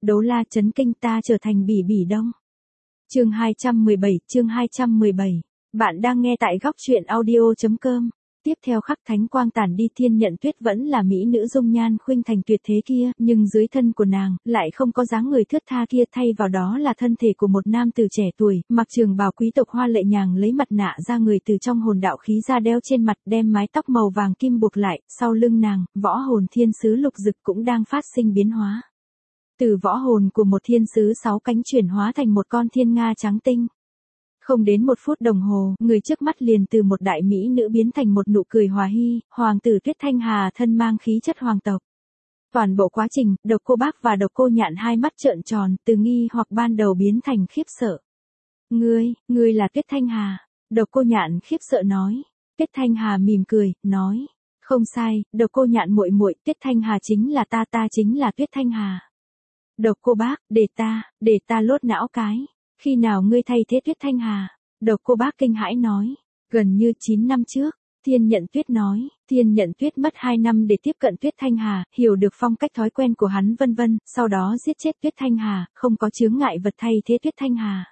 Đấu la chấn kinh ta trở thành Bỉ Bỉ Đông. Chương 217. Bạn đang nghe tại góc truyện audio.com. Tiếp theo khắc thánh quang tản đi, Thiên Nhận Tuyết vẫn là mỹ nữ dung nhan khuynh thành tuyệt thế kia, nhưng dưới thân của nàng lại không có dáng người thướt tha kia, thay vào đó là thân thể của một nam tử trẻ tuổi, mặc trường bào quý tộc hoa lệ, nhàng lấy mặt nạ ra người từ trong hồn đạo khí ra đeo trên mặt, đem mái tóc màu vàng kim buộc lại, sau lưng nàng, võ hồn thiên sứ Lục Dực cũng đang phát sinh biến hóa. Từ võ hồn của một thiên sứ 6 cánh chuyển hóa thành một con thiên nga trắng tinh. Không đến 1 phút đồng hồ, người trước mắt liền từ một đại mỹ nữ biến thành một nụ cười hòa hy, hoàng tử Tuyết Thanh Hà thân mang khí chất hoàng tộc. Toàn bộ quá trình, Độc Cô Bác và Độc Cô Nhạn hai mắt trợn tròn, từ nghi hoặc ban đầu biến thành khiếp sợ. Ngươi là Tuyết Thanh Hà? Độc Cô Nhạn khiếp sợ nói. Tuyết Thanh Hà mỉm cười, nói, không sai, Độc Cô Nhạn muội muội, Tuyết Thanh Hà chính là ta chính là Tuyết Thanh Hà. Độc Cô Bác, để ta lốt não cái. Khi nào ngươi thay thế Tuyết Thanh Hà? Độc Cô Bác kinh hãi nói. Gần như 9 năm trước, Thiên Nhận Tuyết nói. Thiên Nhận Tuyết mất 2 năm để tiếp cận Tuyết Thanh Hà, hiểu được phong cách thói quen của hắn vân vân, sau đó giết chết Tuyết Thanh Hà, không có chướng ngại vật thay thế Tuyết Thanh Hà.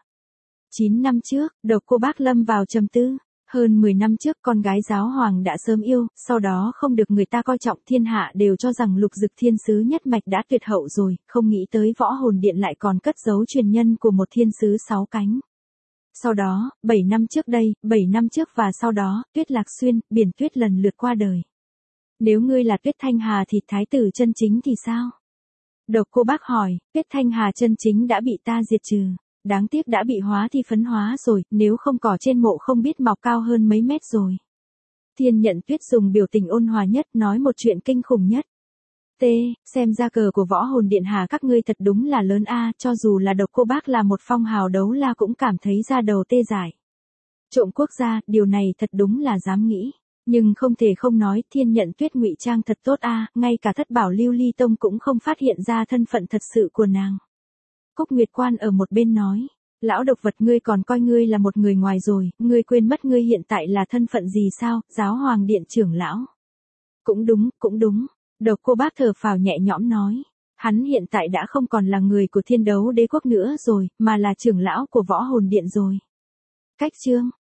9 năm trước, Độc Cô Bác lâm vào trầm tư. Hơn 10 năm trước con gái giáo hoàng đã sớm yêu, sau đó không được người ta coi trọng, thiên hạ đều cho rằng Lục Dực thiên sứ nhất mạch đã tuyệt hậu rồi, không nghĩ tới võ hồn điện lại còn cất giấu truyền nhân của một thiên sứ 6 cánh. Sau đó, 7 năm trước đây, 7 năm trước và sau đó, Tuyết Lạc Xuyên, Biển Tuyết lần lượt qua đời. Nếu ngươi là Tuyết Thanh Hà thì thái tử chân chính thì sao? Độc Cô Bác hỏi. Tuyết Thanh Hà chân chính đã bị ta diệt trừ. Đáng tiếc đã bị hóa thi phấn hóa rồi, nếu không cỏ trên mộ không biết mọc cao hơn mấy mét rồi. Thiên Nhận Tuyết dùng biểu tình ôn hòa nhất, nói một chuyện kinh khủng nhất. Xem ra cờ của võ hồn điện Hà các ngươi thật đúng là lớn a, cho dù là Độc Cô Bác là một phong hào đấu la cũng cảm thấy da đầu tê dại. Trộm quốc gia, điều này thật đúng là dám nghĩ. Nhưng không thể không nói, Thiên Nhận Tuyết ngụy trang thật tốt a, ngay cả Thất Bảo Lưu Ly Tông cũng không phát hiện ra thân phận thật sự của nàng. Cúc Nguyệt Quan ở một bên nói, lão độc vật, ngươi còn coi ngươi là một người ngoài rồi, ngươi quên mất ngươi hiện tại là thân phận gì sao? Giáo hoàng điện trưởng lão. Cũng đúng, Độc Cô Bác thở phào nhẹ nhõm nói, hắn hiện tại đã không còn là người của Thiên Đấu Đế quốc nữa rồi, mà là trưởng lão của võ hồn điện rồi. Cách chương,